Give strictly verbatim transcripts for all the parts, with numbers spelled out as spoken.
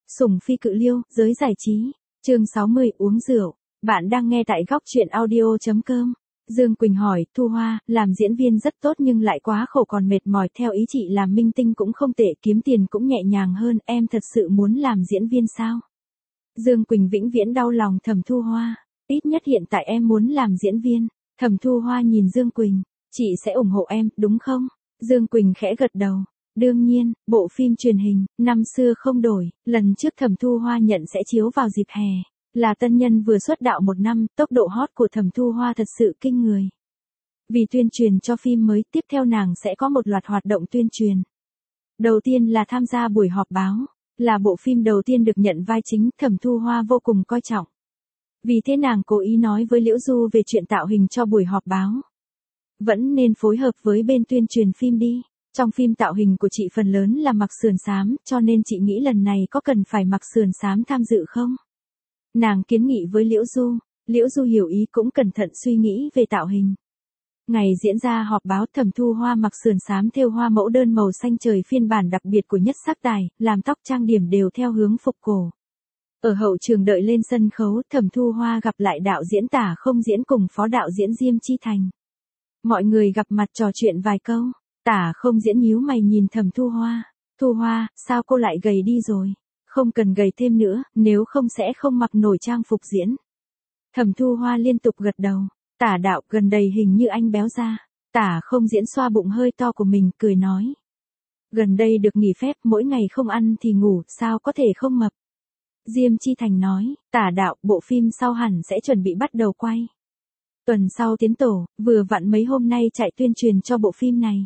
Sủng phi cự liêu, giới giải trí. Chương sáu mươi, uống rượu. Bạn đang nghe tại góc truyện audio chấm com. Dương Quỳnh hỏi, Thu Hoa, làm diễn viên rất tốt nhưng lại quá khổ còn mệt mỏi, theo ý chị làm minh tinh cũng không tệ, kiếm tiền cũng nhẹ nhàng hơn, em thật sự muốn làm diễn viên sao? Dương Quỳnh vĩnh viễn đau lòng Thẩm Thu Hoa, ít nhất hiện tại em muốn làm diễn viên. Thẩm Thu Hoa nhìn Dương Quỳnh, chị sẽ ủng hộ em, đúng không? Dương Quỳnh khẽ gật đầu. Đương nhiên, bộ phim truyền hình, năm xưa không đổi, lần trước Thẩm Thu Hoa nhận sẽ chiếu vào dịp hè. Là tân nhân vừa xuất đạo một năm, tốc độ hot của Thẩm Thu Hoa thật sự kinh người. Vì tuyên truyền cho phim mới, tiếp theo nàng sẽ có một loạt hoạt động tuyên truyền. Đầu tiên là tham gia buổi họp báo, là bộ phim đầu tiên được nhận vai chính, Thẩm Thu Hoa vô cùng coi trọng. Vì thế nàng cố ý nói với Liễu Du về chuyện tạo hình cho buổi họp báo. Vẫn nên phối hợp với bên tuyên truyền phim đi. Trong phim tạo hình của chị phần lớn là mặc sườn xám, cho nên chị nghĩ lần này có cần phải mặc sườn xám tham dự không? Nàng kiến nghị với Liễu Du, Liễu Du hiểu ý cũng cẩn thận suy nghĩ về tạo hình. Ngày diễn ra họp báo, Thẩm Thu Hoa mặc sườn xám thêu hoa mẫu đơn màu xanh trời phiên bản đặc biệt của Nhất Sắc Tài, làm tóc trang điểm đều theo hướng phục cổ. Ở hậu trường đợi lên sân khấu, Thẩm Thu Hoa gặp lại đạo diễn Tả Không Diễn cùng phó đạo diễn Diêm Chi Thành. Mọi người gặp mặt trò chuyện vài câu. Tả Không Diễn nhíu mày nhìn Thẩm Thu Hoa. Thu Hoa, sao cô lại gầy đi rồi? Không cần gầy thêm nữa, nếu không sẽ không mặc nổi trang phục diễn. Thẩm Thu Hoa liên tục gật đầu. Tả đạo, gần đây hình như anh béo ra. Tả Không Diễn xoa bụng hơi to của mình, cười nói. Gần đây được nghỉ phép, mỗi ngày không ăn thì ngủ, sao có thể không mập? Diêm Chi Thành nói, Tả đạo, bộ phim sau hẳn sẽ chuẩn bị bắt đầu quay. Tuần sau tiến tổ, vừa vặn mấy hôm nay chạy tuyên truyền cho bộ phim này.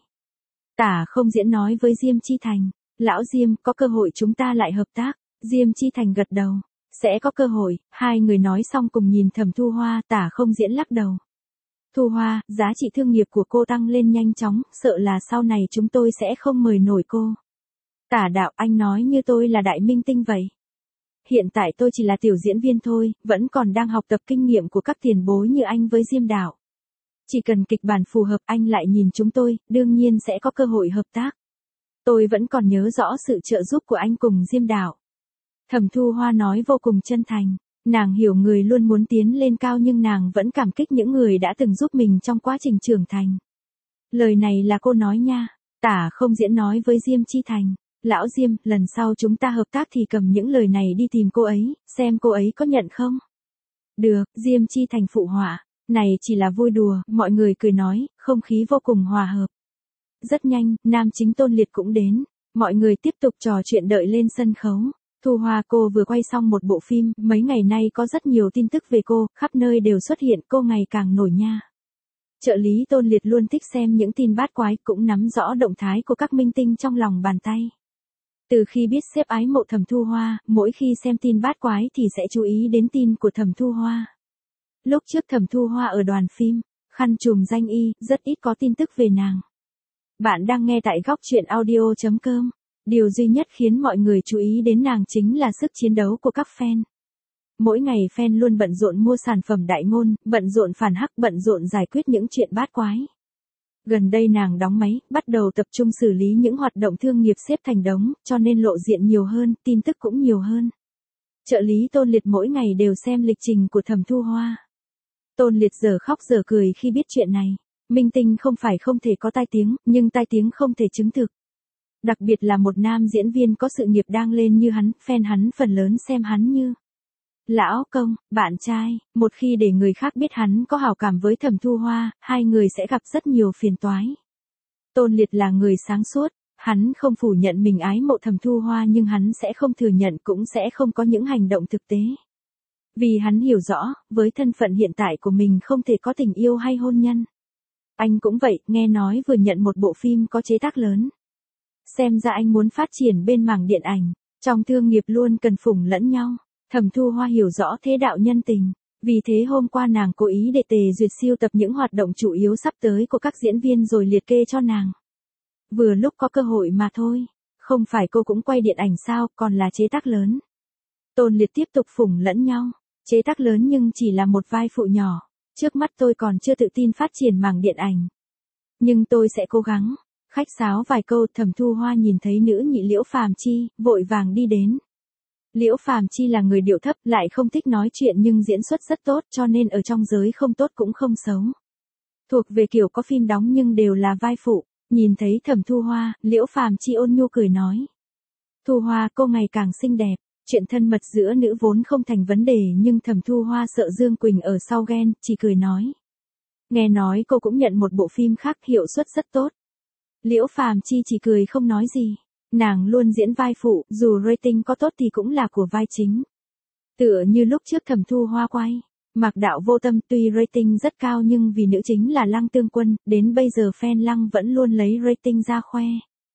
Tả Không Diễn nói với Diêm Chi Thành, lão Diêm, có cơ hội chúng ta lại hợp tác. Diêm Chi Thành gật đầu, sẽ có cơ hội. Hai người nói xong cùng nhìn Thẩm Thu Hoa. Tả Không Diễn lắc đầu. Thu Hoa, giá trị thương nghiệp của cô tăng lên nhanh chóng, sợ là sau này chúng tôi sẽ không mời nổi cô. Tả đạo, anh nói như tôi là đại minh tinh vậy. Hiện tại tôi chỉ là tiểu diễn viên thôi, vẫn còn đang học tập kinh nghiệm của các tiền bối như anh với Diêm đạo. Chỉ cần kịch bản phù hợp, anh lại nhìn chúng tôi, đương nhiên sẽ có cơ hội hợp tác. Tôi vẫn còn nhớ rõ sự trợ giúp của anh cùng Diêm đạo. Thẩm Thu Hoa nói vô cùng chân thành. Nàng hiểu người luôn muốn tiến lên cao nhưng nàng vẫn cảm kích những người đã từng giúp mình trong quá trình trưởng thành. Lời này là cô nói nha. Tả Không Diễn nói với Diêm Chi Thành. Lão Diêm, lần sau chúng ta hợp tác thì cầm những lời này đi tìm cô ấy, xem cô ấy có nhận không? Được, Diêm Chi Thành phụ họa. Này chỉ là vui đùa, mọi người cười nói, không khí vô cùng hòa hợp. Rất nhanh, nam chính Tôn Liệt cũng đến. Mọi người tiếp tục trò chuyện đợi lên sân khấu. Thu Hoa, cô vừa quay xong một bộ phim, mấy ngày nay có rất nhiều tin tức về cô, khắp nơi đều xuất hiện, cô ngày càng nổi nha. Trợ lý Tôn Liệt luôn thích xem những tin bát quái, cũng nắm rõ động thái của các minh tinh trong lòng bàn tay. Từ khi biết sếp ái mộ Thẩm Thu Hoa, mỗi khi xem tin bát quái thì sẽ chú ý đến tin của Thẩm Thu Hoa. Lúc trước Thẩm Thu Hoa ở đoàn phim, khăn trùm danh y, rất ít có tin tức về nàng. Bạn đang nghe tại góc truyện audio chấm com. Điều duy nhất khiến mọi người chú ý đến nàng chính là sức chiến đấu của các fan. Mỗi ngày fan luôn bận rộn mua sản phẩm đại ngôn, bận rộn phản hắc, bận rộn giải quyết những chuyện bát quái. Gần đây nàng đóng máy, bắt đầu tập trung xử lý những hoạt động thương nghiệp xếp thành đống, cho nên lộ diện nhiều hơn, tin tức cũng nhiều hơn. Trợ lý Tôn Liệt mỗi ngày đều xem lịch trình của Thẩm Thu Hoa. Tôn Liệt giờ khóc giờ cười khi biết chuyện này. Minh tinh không phải không thể có tai tiếng, nhưng tai tiếng không thể chứng thực. Đặc biệt là một nam diễn viên có sự nghiệp đang lên như hắn, fan hắn phần lớn xem hắn như lão công, bạn trai. Một khi để người khác biết hắn có hảo cảm với Thẩm Thu Hoa, hai người sẽ gặp rất nhiều phiền toái. Tôn Liệt là người sáng suốt, hắn không phủ nhận mình ái mộ Thẩm Thu Hoa nhưng hắn sẽ không thừa nhận cũng sẽ không có những hành động thực tế. Vì hắn hiểu rõ, với thân phận hiện tại của mình không thể có tình yêu hay hôn nhân. Anh cũng vậy, nghe nói vừa nhận một bộ phim có chế tác lớn. Xem ra anh muốn phát triển bên mảng điện ảnh, trong thương nghiệp luôn cần phủng lẫn nhau. Thẩm Thu Hoa hiểu rõ thế đạo nhân tình, vì thế hôm qua nàng cố ý để Tề Duyệt siêu tập những hoạt động chủ yếu sắp tới của các diễn viên rồi liệt kê cho nàng. Vừa lúc có cơ hội mà thôi, không phải cô cũng quay điện ảnh sao, còn là chế tác lớn. Tôn Liệt tiếp tục phủng lẫn nhau, chế tác lớn nhưng chỉ là một vai phụ nhỏ, trước mắt tôi còn chưa tự tin phát triển mảng điện ảnh. Nhưng tôi sẽ cố gắng. Khách sáo vài câu, Thẩm Thu Hoa nhìn thấy nữ nhị Liễu Phàm Chi, vội vàng đi đến. Liễu Phàm Chi là người điệu thấp, lại không thích nói chuyện nhưng diễn xuất rất tốt, cho nên ở trong giới không tốt cũng không xấu. Thuộc về kiểu có phim đóng nhưng đều là vai phụ. Nhìn thấy Thẩm Thu Hoa, Liễu Phàm Chi ôn nhu cười nói. Thu Hoa, cô ngày càng xinh đẹp. Chuyện thân mật giữa nữ vốn không thành vấn đề, nhưng Thẩm Thu Hoa sợ Dương Quỳnh ở sau ghen, chỉ cười nói. Nghe nói cô cũng nhận một bộ phim khác hiệu suất rất tốt. Liễu Phàm Chi chỉ cười không nói gì. Nàng luôn diễn vai phụ, dù rating có tốt thì cũng là của vai chính. Tựa như lúc trước Thẩm Thu Hoa quay Mạc Đạo Vô Tâm, tuy rating rất cao nhưng vì nữ chính là Lăng Tương Quân, đến bây giờ fan Lăng vẫn luôn lấy rating ra khoe.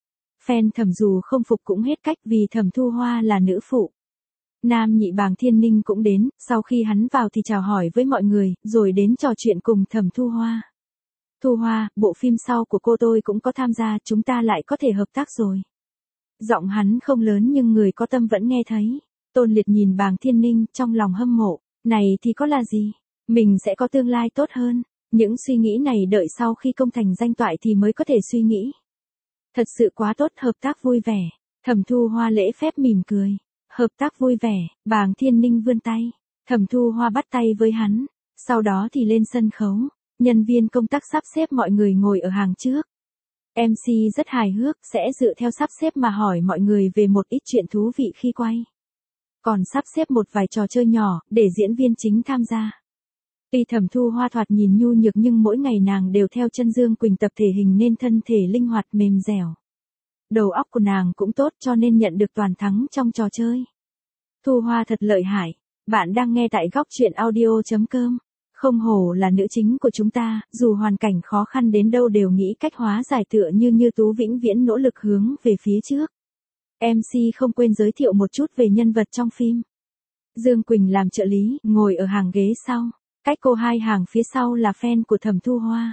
Fan Thẩm dù không phục cũng hết cách vì Thẩm Thu Hoa là nữ phụ. Nam nhị Bàng Thiên Ninh cũng đến, sau khi hắn vào thì chào hỏi với mọi người, rồi đến trò chuyện cùng Thẩm Thu Hoa. Thu Hoa, bộ phim sau của cô tôi cũng có tham gia, chúng ta lại có thể hợp tác rồi. Giọng hắn không lớn nhưng người có tâm vẫn nghe thấy. Tôn Liệt nhìn Bàng Thiên Ninh trong lòng hâm mộ. Này thì có là gì? Mình sẽ có tương lai tốt hơn. Những suy nghĩ này đợi sau khi công thành danh toại thì mới có thể suy nghĩ. Thật sự quá tốt, hợp tác vui vẻ. Thẩm Thu Hoa lễ phép mỉm cười. Hợp tác vui vẻ, Bàng Thiên Ninh vươn tay. Thẩm Thu Hoa bắt tay với hắn. Sau đó thì lên sân khấu. Nhân viên công tác sắp xếp mọi người ngồi ở hàng trước. em xê rất hài hước, sẽ dựa theo sắp xếp mà hỏi mọi người về một ít chuyện thú vị khi quay. Còn sắp xếp một vài trò chơi nhỏ, để diễn viên chính tham gia. Tuy Thẩm Thu Hoa thoạt nhìn nhu nhược nhưng mỗi ngày nàng đều theo chân Dương Quỳnh tập thể hình nên thân thể linh hoạt mềm dẻo. Đầu óc của nàng cũng tốt cho nên nhận được toàn thắng trong trò chơi. Thu Hoa thật lợi hại. Bạn đang nghe tại góc truyện audio chấm com. Không hổ là nữ chính của chúng ta, dù hoàn cảnh khó khăn đến đâu đều nghĩ cách hóa giải, tựa như Như Tú vĩnh viễn nỗ lực hướng về phía trước. em xê không quên giới thiệu một chút về nhân vật trong phim. Dương Quỳnh làm trợ lý, ngồi ở hàng ghế sau. Cách cô hai hàng phía sau là fan của Thẩm Thu Hoa.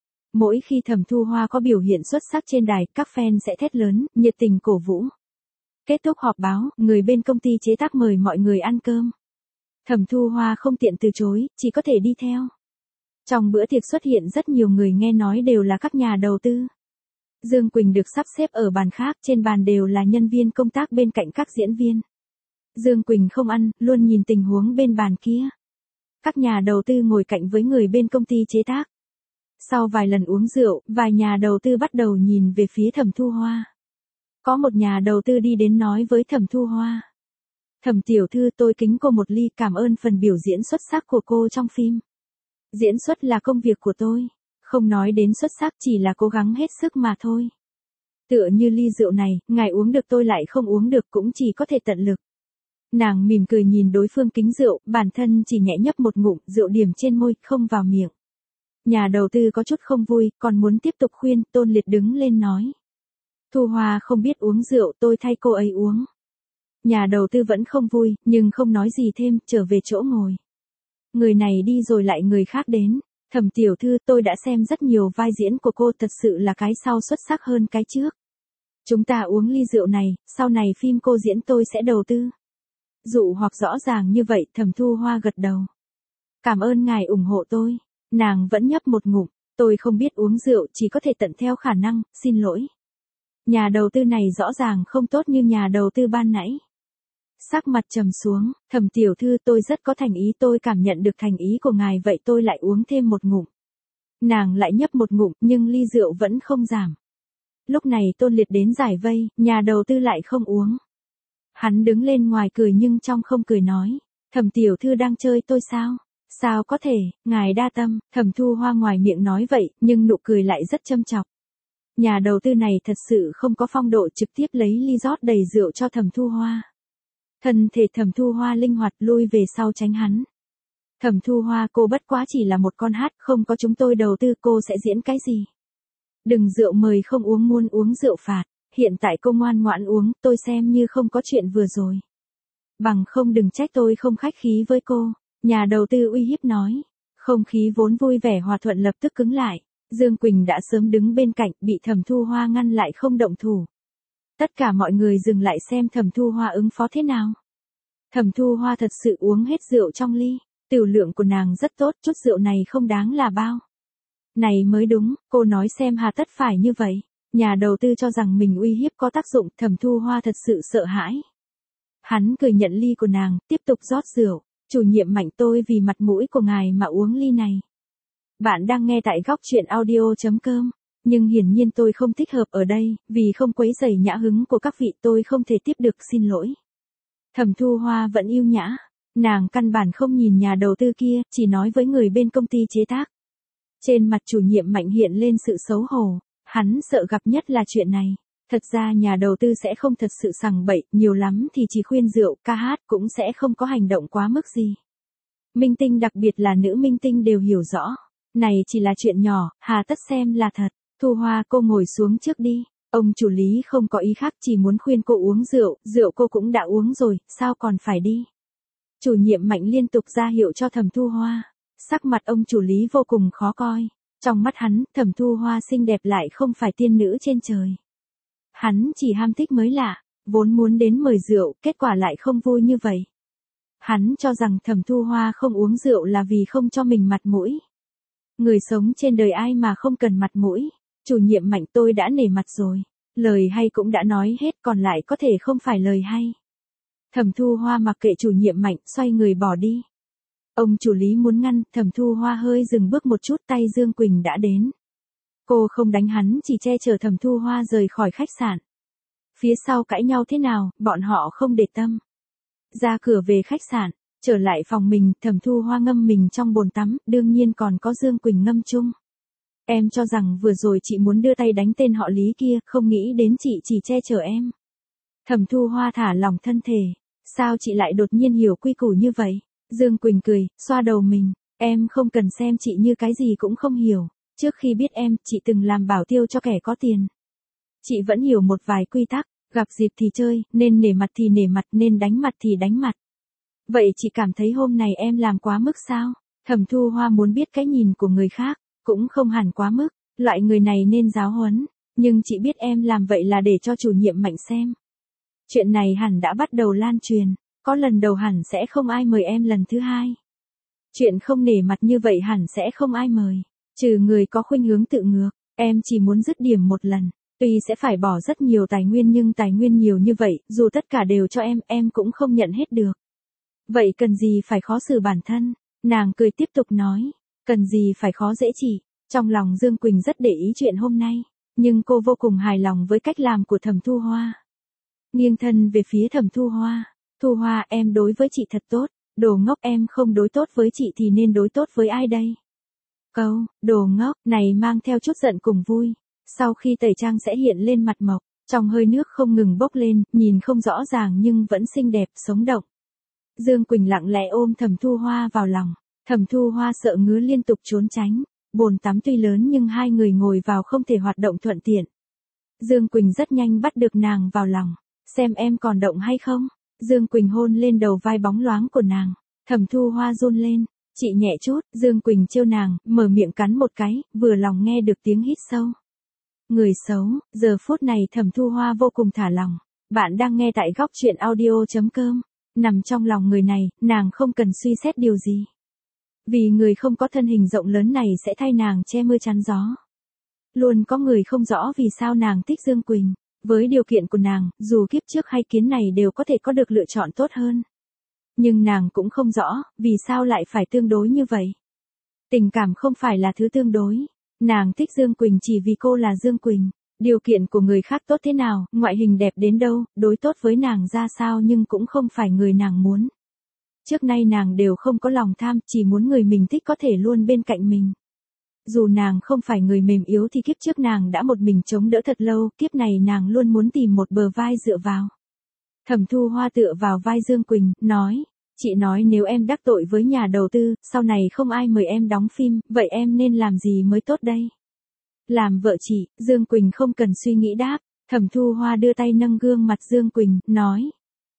Mỗi khi Thẩm Thu Hoa có biểu hiện xuất sắc trên đài, các fan sẽ thét lớn, nhiệt tình cổ vũ. Kết thúc họp báo, người bên công ty chế tác mời mọi người ăn cơm. Thẩm Thu Hoa không tiện từ chối, chỉ có thể đi theo. Trong bữa tiệc xuất hiện rất nhiều người, nghe nói đều là các nhà đầu tư. Dương Quỳnh được sắp xếp ở bàn khác, trên bàn đều là nhân viên công tác bên cạnh các diễn viên. Dương Quỳnh không ăn, luôn nhìn tình huống bên bàn kia. Các nhà đầu tư ngồi cạnh với người bên công ty chế tác. Sau vài lần uống rượu, vài nhà đầu tư bắt đầu nhìn về phía Thẩm Thu Hoa. Có một nhà đầu tư đi đến nói với Thẩm Thu Hoa. Thẩm tiểu thư, tôi kính cô một ly, cảm ơn phần biểu diễn xuất sắc của cô trong phim. Diễn xuất là công việc của tôi. Không nói đến xuất sắc, chỉ là cố gắng hết sức mà thôi. Tựa như ly rượu này, ngài uống được tôi lại không uống được, cũng chỉ có thể tận lực. Nàng mỉm cười nhìn đối phương kính rượu, bản thân chỉ nhẹ nhấp một ngụm, rượu điểm trên môi, không vào miệng. Nhà đầu tư có chút không vui, còn muốn tiếp tục khuyên, Tôn Liệt đứng lên nói. Thu Hoa không biết uống rượu, tôi thay cô ấy uống. Nhà đầu tư vẫn không vui, nhưng không nói gì thêm, trở về chỗ ngồi. Người này đi rồi lại người khác đến. Thẩm tiểu thư, tôi đã xem rất nhiều vai diễn của cô, thật sự là cái sau xuất sắc hơn cái trước. Chúng ta uống ly rượu này, sau này phim cô diễn tôi sẽ đầu tư. Dụ hoặc rõ ràng như vậy, Thẩm Thu Hoa gật đầu. Cảm ơn ngài ủng hộ tôi. Nàng vẫn nhấp một ngụm, tôi không biết uống rượu, chỉ có thể tận theo khả năng, xin lỗi. Nhà đầu tư này rõ ràng không tốt như nhà đầu tư ban nãy. Sắc mặt trầm xuống, Thẩm tiểu thư, tôi rất có thành ý, tôi cảm nhận được thành ý của ngài, vậy tôi lại uống thêm một ngụm. Nàng lại nhấp một ngụm, nhưng ly rượu vẫn không giảm. Lúc này Tôn Liệt đến giải vây, nhà đầu tư lại không uống. Hắn đứng lên ngoài cười nhưng trong không cười nói, Thẩm tiểu thư đang chơi tôi sao? Sao có thể, ngài đa tâm. Thẩm Thu Hoa ngoài miệng nói vậy, nhưng nụ cười lại rất châm chọc. Nhà đầu tư này thật sự không có phong độ, trực tiếp lấy ly rót đầy rượu cho Thẩm Thu Hoa. Thân thể Thẩm Thu Hoa linh hoạt lui về sau tránh hắn. Thẩm Thu Hoa, cô bất quá chỉ là một con hát, không có chúng tôi đầu tư, cô sẽ diễn cái gì? Đừng rượu mời không uống, muốn uống rượu phạt. Hiện tại cô ngoan ngoãn uống, tôi xem như không có chuyện vừa rồi. Bằng không đừng trách tôi không khách khí với cô. Nhà đầu tư uy hiếp nói. Không khí vốn vui vẻ hòa thuận lập tức cứng lại. Dương Quỳnh đã sớm đứng bên cạnh, bị Thẩm Thu Hoa ngăn lại không động thủ. Tất cả mọi người dừng lại xem Thẩm Thu Hoa ứng phó thế nào. Thẩm Thu Hoa thật sự uống hết rượu trong ly. Tiểu lượng của nàng rất tốt, chút rượu này không đáng là bao. Này mới đúng, cô nói xem hà tất phải như vậy. Nhà đầu tư cho rằng mình uy hiếp có tác dụng, Thẩm Thu Hoa thật sự sợ hãi. Hắn cười nhận ly của nàng, tiếp tục rót rượu. Chủ nhiệm Mạnh, tôi vì mặt mũi của ngài mà uống ly này. Bạn đang nghe tại góc chuyện audio chấm com. Nhưng hiển nhiên tôi không thích hợp ở đây, vì không quấy rầy nhã hứng của các vị tôi không thể tiếp được, xin lỗi. Thẩm Thu Hoa vẫn yêu nhã. Nàng căn bản không nhìn nhà đầu tư kia, chỉ nói với người bên công ty chế tác. Trên mặt chủ nhiệm Mạnh hiện lên sự xấu hổ. Hắn sợ gặp nhất là chuyện này. Thật ra nhà đầu tư sẽ không thật sự sằng bậy, nhiều lắm thì chỉ khuyên rượu, ca hát cũng sẽ không có hành động quá mức gì. Minh tinh đặc biệt là nữ minh tinh đều hiểu rõ. Này chỉ là chuyện nhỏ, hà tất xem là thật. Thu Hoa, cô ngồi xuống trước đi. Ông chủ lý không có ý khác, chỉ muốn khuyên cô uống rượu, rượu cô cũng đã uống rồi, sao còn phải đi. Chủ nhiệm Mạnh liên tục ra hiệu cho Thẩm Thu Hoa. Sắc mặt ông chủ lý vô cùng khó coi. Trong mắt hắn, Thẩm Thu Hoa xinh đẹp lại không phải tiên nữ trên trời. Hắn chỉ ham thích mới lạ, vốn muốn đến mời rượu, kết quả lại không vui như vậy. Hắn cho rằng Thẩm Thu Hoa không uống rượu là vì không cho mình mặt mũi. Người sống trên đời ai mà không cần mặt mũi. Chủ nhiệm Mạnh, tôi đã nể mặt rồi. Lời hay cũng đã nói hết, còn lại có thể không phải lời hay. Thẩm Thu Hoa mặc kệ chủ nhiệm Mạnh, xoay người bỏ đi. Ông chủ lý muốn ngăn, Thẩm Thu Hoa hơi dừng bước một chút, tay Dương Quỳnh đã đến. Cô không đánh hắn, chỉ che chở Thẩm Thu Hoa rời khỏi khách sạn. Phía sau cãi nhau thế nào, bọn họ không để tâm. Ra cửa về khách sạn, trở lại phòng mình, Thẩm Thu Hoa ngâm mình trong bồn tắm, đương nhiên còn có Dương Quỳnh ngâm chung. Em cho rằng vừa rồi chị muốn đưa tay đánh tên họ Lý kia, không nghĩ đến chị chỉ che chở em. Thẩm Thu Hoa thả lỏng thân thể. Sao chị lại đột nhiên hiểu quy củ như vậy? Dương Quỳnh cười, xoa đầu mình. Em không cần xem chị như cái gì cũng không hiểu. Trước khi biết em, chị từng làm bảo tiêu cho kẻ có tiền. Chị vẫn hiểu một vài quy tắc, gặp dịp thì chơi, nên nể mặt thì nể mặt, nên đánh mặt thì đánh mặt. Vậy chị cảm thấy hôm này em làm quá mức sao? Thẩm Thu Hoa muốn biết cái nhìn của người khác, cũng không hẳn quá mức, loại người này nên giáo huấn, nhưng chị biết em làm vậy là để cho chủ nhiệm Mạnh xem. Chuyện này hẳn đã bắt đầu lan truyền, có lần đầu hẳn sẽ không ai mời em lần thứ hai. Chuyện không nể mặt như vậy hẳn sẽ không ai mời. Trừ người có khuynh hướng tự ngược, em chỉ muốn dứt điểm một lần, tuy sẽ phải bỏ rất nhiều tài nguyên nhưng tài nguyên nhiều như vậy, dù tất cả đều cho em, em cũng không nhận hết được. Vậy cần gì phải khó xử bản thân? Nàng cười tiếp tục nói, cần gì phải khó dễ chỉ. Trong lòng Dương Quỳnh rất để ý chuyện hôm nay, nhưng cô vô cùng hài lòng với cách làm của Thẩm Thu Hoa. Nghiêng thân về phía Thẩm Thu Hoa, Thu Hoa, em đối với chị thật tốt, đồ ngốc, em không đối tốt với chị thì nên đối tốt với ai đây? Câu, đồ ngốc, này mang theo chút giận cùng vui. Sau khi tẩy trang sẽ hiện lên mặt mộc, trong hơi nước không ngừng bốc lên, nhìn không rõ ràng nhưng vẫn xinh đẹp, sống động. Dương Quỳnh lặng lẽ ôm Thẩm Thu Hoa vào lòng. Thẩm Thu Hoa sợ ngứa liên tục trốn tránh. Bồn tắm tuy lớn nhưng hai người ngồi vào không thể hoạt động thuận tiện. Dương Quỳnh rất nhanh bắt được nàng vào lòng. Xem em còn động hay không? Dương Quỳnh hôn lên đầu vai bóng loáng của nàng. Thẩm Thu Hoa run lên. Chị nhẹ chút, Dương Quỳnh trêu nàng, mở miệng cắn một cái, vừa lòng nghe được tiếng hít sâu. Người xấu, giờ phút này Thẩm Thu Hoa vô cùng thả lòng. Bạn đang nghe tại góc chuyện audio chấm com. Nằm trong lòng người này, nàng không cần suy xét điều gì. Vì người không có thân hình rộng lớn này sẽ thay nàng che mưa chắn gió. Luôn có người không rõ vì sao nàng thích Dương Quỳnh. Với điều kiện của nàng, dù kiếp trước hay kiến này đều có thể có được lựa chọn tốt hơn. Nhưng nàng cũng không rõ, vì sao lại phải tương đối như vậy. Tình cảm không phải là thứ tương đối. Nàng thích Dương Quỳnh chỉ vì cô là Dương Quỳnh. Điều kiện của người khác tốt thế nào, ngoại hình đẹp đến đâu, đối tốt với nàng ra sao nhưng cũng không phải người nàng muốn. Trước nay nàng đều không có lòng tham, chỉ muốn người mình thích có thể luôn bên cạnh mình. Dù nàng không phải người mềm yếu thì kiếp trước nàng đã một mình chống đỡ thật lâu, kiếp này nàng luôn muốn tìm một bờ vai dựa vào. Thẩm Thu Hoa tựa vào vai Dương Quỳnh, nói, chị nói nếu em đắc tội với nhà đầu tư, sau này không ai mời em đóng phim, vậy em nên làm gì mới tốt đây? Làm vợ chị, Dương Quỳnh không cần suy nghĩ đáp. Thẩm Thu Hoa đưa tay nâng gương mặt Dương Quỳnh, nói,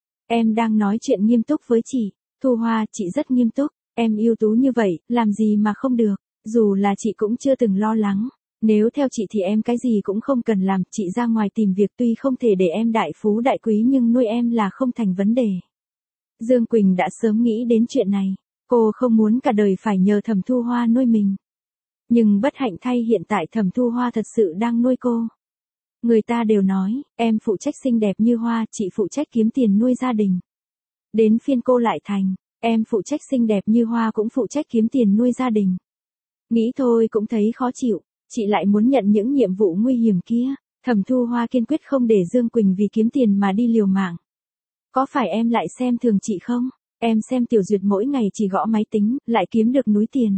em đang nói chuyện nghiêm túc với chị. Thu Hoa, chị rất nghiêm túc, em ưu tú như vậy, làm gì mà không được, dù là chị cũng chưa từng lo lắng. Nếu theo chị thì em cái gì cũng không cần làm, chị ra ngoài tìm việc tuy không thể để em đại phú đại quý nhưng nuôi em là không thành vấn đề. Dương Quỳnh đã sớm nghĩ đến chuyện này, cô không muốn cả đời phải nhờ Thẩm Thu Hoa nuôi mình. Nhưng bất hạnh thay hiện tại Thẩm Thu Hoa thật sự đang nuôi cô. Người ta đều nói, em phụ trách xinh đẹp như hoa, chị phụ trách kiếm tiền nuôi gia đình. Đến phiên cô lại thành, em phụ trách xinh đẹp như hoa cũng phụ trách kiếm tiền nuôi gia đình. Nghĩ thôi cũng thấy khó chịu, chị lại muốn nhận những nhiệm vụ nguy hiểm kia. Thẩm Thu Hoa kiên quyết không để Dương Quỳnh vì kiếm tiền mà đi liều mạng. Có phải em lại xem thường chị không? Em xem Tiểu Duyệt mỗi ngày chỉ gõ máy tính, lại kiếm được núi tiền.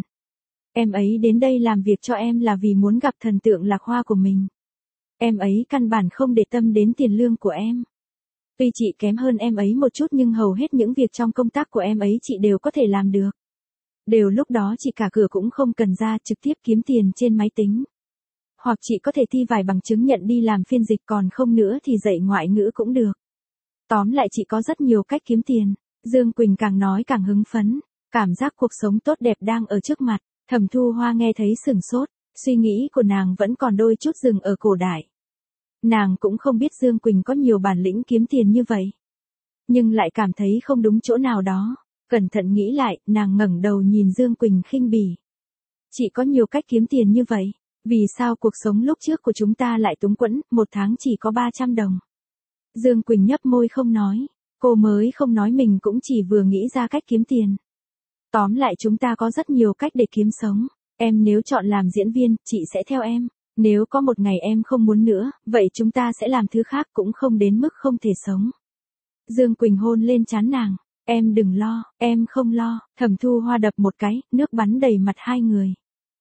Em ấy đến đây làm việc cho em là vì muốn gặp thần tượng Lạc Hoa của mình. Em ấy căn bản không để tâm đến tiền lương của em. Tuy chị kém hơn em ấy một chút nhưng hầu hết những việc trong công tác của em ấy chị đều có thể làm được. Đều lúc đó chị cả cửa cũng không cần ra, trực tiếp kiếm tiền trên máy tính. Hoặc chị có thể thi vài bằng chứng nhận đi làm phiên dịch, còn không nữa thì dạy ngoại ngữ cũng được. Tóm lại chị có rất nhiều cách kiếm tiền. Dương Quỳnh càng nói càng hứng phấn, cảm giác cuộc sống tốt đẹp đang ở trước mặt. Thẩm Thu Hoa nghe thấy sửng sốt, suy nghĩ của nàng vẫn còn đôi chút dừng ở cổ đại. Nàng cũng không biết Dương Quỳnh có nhiều bản lĩnh kiếm tiền như vậy. Nhưng lại cảm thấy không đúng chỗ nào đó. Cẩn thận nghĩ lại, nàng ngẩng đầu nhìn Dương Quỳnh khinh bỉ. Chị có nhiều cách kiếm tiền như vậy. Vì sao cuộc sống lúc trước của chúng ta lại túng quẫn, một tháng chỉ có ba trăm đồng. Dương Quỳnh nhấp môi không nói. Cô mới không nói mình cũng chỉ vừa nghĩ ra cách kiếm tiền. Tóm lại chúng ta có rất nhiều cách để kiếm sống. Em nếu chọn làm diễn viên, chị sẽ theo em. Nếu có một ngày em không muốn nữa, vậy chúng ta sẽ làm thứ khác, cũng không đến mức không thể sống. Dương Quỳnh hôn lên trán nàng. Em đừng lo, em không lo. Thẩm Thu Hoa đập một cái, nước bắn đầy mặt hai người.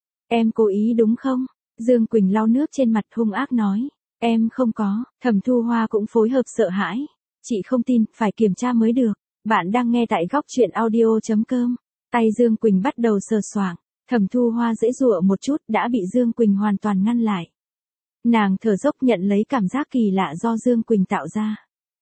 Em cố ý đúng không? Dương Quỳnh lau nước trên mặt hung ác nói. Em không có. Thẩm Thu Hoa cũng phối hợp sợ hãi. Chị không tin, phải kiểm tra mới được. Bạn đang nghe tại góc truyện audio chấm com. Tay Dương Quỳnh bắt đầu sờ soạng. Thẩm Thu Hoa giãy giụa một chút đã bị Dương Quỳnh hoàn toàn ngăn lại. Nàng thở dốc nhận lấy cảm giác kỳ lạ do Dương Quỳnh tạo ra.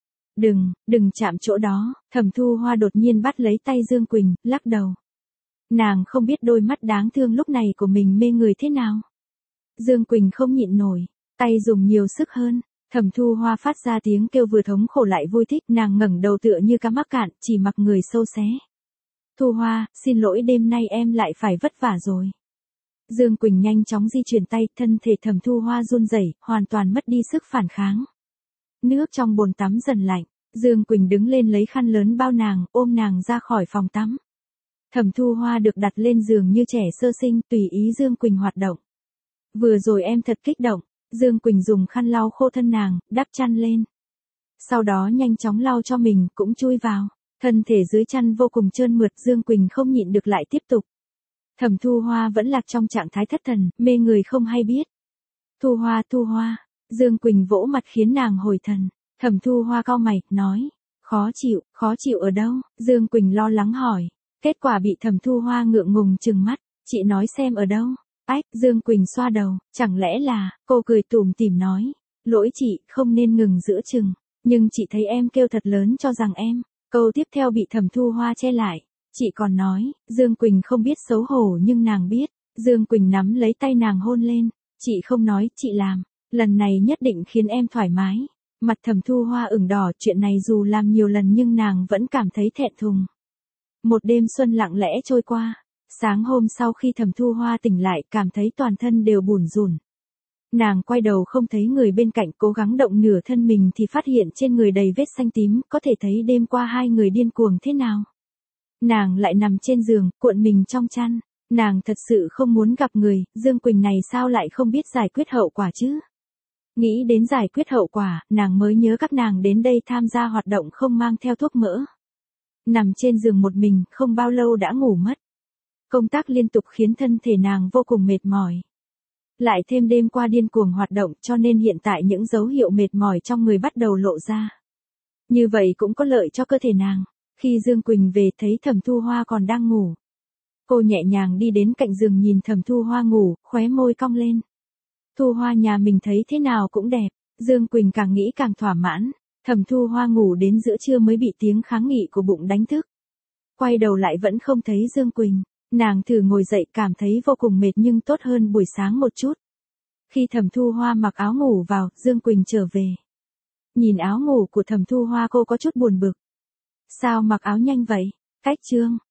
Đừng, đừng chạm chỗ đó. Thẩm Thu Hoa đột nhiên bắt lấy tay Dương Quỳnh, lắc đầu. Nàng không biết đôi mắt đáng thương lúc này của mình mê người thế nào. Dương Quỳnh không nhịn nổi, tay dùng nhiều sức hơn. Thẩm Thu Hoa phát ra tiếng kêu vừa thống khổ lại vui thích, nàng ngẩng đầu tựa như cá mắc cạn, chỉ mặc người sâu xé. Thu Hoa, xin lỗi đêm nay em lại phải vất vả rồi. Dương Quỳnh nhanh chóng di chuyển tay, thân thể Thẩm Thu Hoa run rẩy, hoàn toàn mất đi sức phản kháng. Nước trong bồn tắm dần lạnh, Dương Quỳnh đứng lên lấy khăn lớn bao nàng, ôm nàng ra khỏi phòng tắm. Thẩm Thu Hoa được đặt lên giường như trẻ sơ sinh, tùy ý Dương Quỳnh hoạt động. Vừa rồi em thật kích động. Dương Quỳnh dùng khăn lau khô thân nàng, đắp chăn lên. Sau đó nhanh chóng lau cho mình, cũng chui vào. Thân thể dưới chăn vô cùng trơn mượt, Dương Quỳnh không nhịn được lại tiếp tục. Thẩm Thu Hoa vẫn lạc trong trạng thái thất thần, mê người không hay biết. Thu Hoa, Thu Hoa. Dương Quỳnh vỗ mặt khiến nàng hồi thần. Thẩm Thu Hoa cau mày, nói. Khó chịu, khó chịu ở đâu? Dương Quỳnh lo lắng hỏi. Kết quả bị Thẩm Thu Hoa ngượng ngùng trừng mắt. Chị nói xem ở đâu? Ách, Dương Quỳnh xoa đầu, chẳng lẽ là, cô cười tủm tỉm nói. Lỗi chị, không nên ngừng giữa chừng. Nhưng chị thấy em kêu thật lớn cho rằng em. Câu tiếp theo bị Thẩm Thu Hoa che lại. Chị còn nói, Dương Quỳnh không biết xấu hổ nhưng nàng biết. Dương Quỳnh nắm lấy tay nàng hôn lên. Chị không nói, chị làm. Lần này nhất định khiến em thoải mái. Mặt Thẩm Thu Hoa ửng đỏ, chuyện này dù làm nhiều lần nhưng nàng vẫn cảm thấy thẹn thùng. Một đêm xuân lặng lẽ trôi qua. Sáng hôm sau khi Thẩm Thu Hoa tỉnh lại, cảm thấy toàn thân đều bủn rủn. Nàng quay đầu không thấy người bên cạnh, cố gắng động nửa thân mình thì phát hiện trên người đầy vết xanh tím, có thể thấy đêm qua hai người điên cuồng thế nào. Nàng lại nằm trên giường, cuộn mình trong chăn. Nàng thật sự không muốn gặp người, Dương Quỳnh này sao lại không biết giải quyết hậu quả chứ? Nghĩ đến giải quyết hậu quả, nàng mới nhớ các nàng đến đây tham gia hoạt động không mang theo thuốc mỡ. Nằm trên giường một mình, không bao lâu đã ngủ mất. Công tác liên tục khiến thân thể nàng vô cùng mệt mỏi. Lại thêm đêm qua điên cuồng hoạt động cho nên hiện tại những dấu hiệu mệt mỏi trong người bắt đầu lộ ra. Như vậy cũng có lợi cho cơ thể nàng. Khi Dương Quỳnh về thấy Thẩm Thu Hoa còn đang ngủ. Cô nhẹ nhàng đi đến cạnh giường nhìn Thẩm Thu Hoa ngủ, khóe môi cong lên. Thu Hoa nhà mình thấy thế nào cũng đẹp. Dương Quỳnh càng nghĩ càng thỏa mãn. Thẩm Thu Hoa ngủ đến giữa trưa mới bị tiếng kháng nghị của bụng đánh thức. Quay đầu lại vẫn không thấy Dương Quỳnh. Nàng thử ngồi dậy cảm thấy vô cùng mệt nhưng tốt hơn buổi sáng một chút. Khi Thẩm Thu Hoa mặc áo ngủ vào, Dương Quỳnh trở về. Nhìn áo ngủ của Thẩm Thu Hoa cô có chút buồn bực. Sao mặc áo nhanh vậy? Cách trương,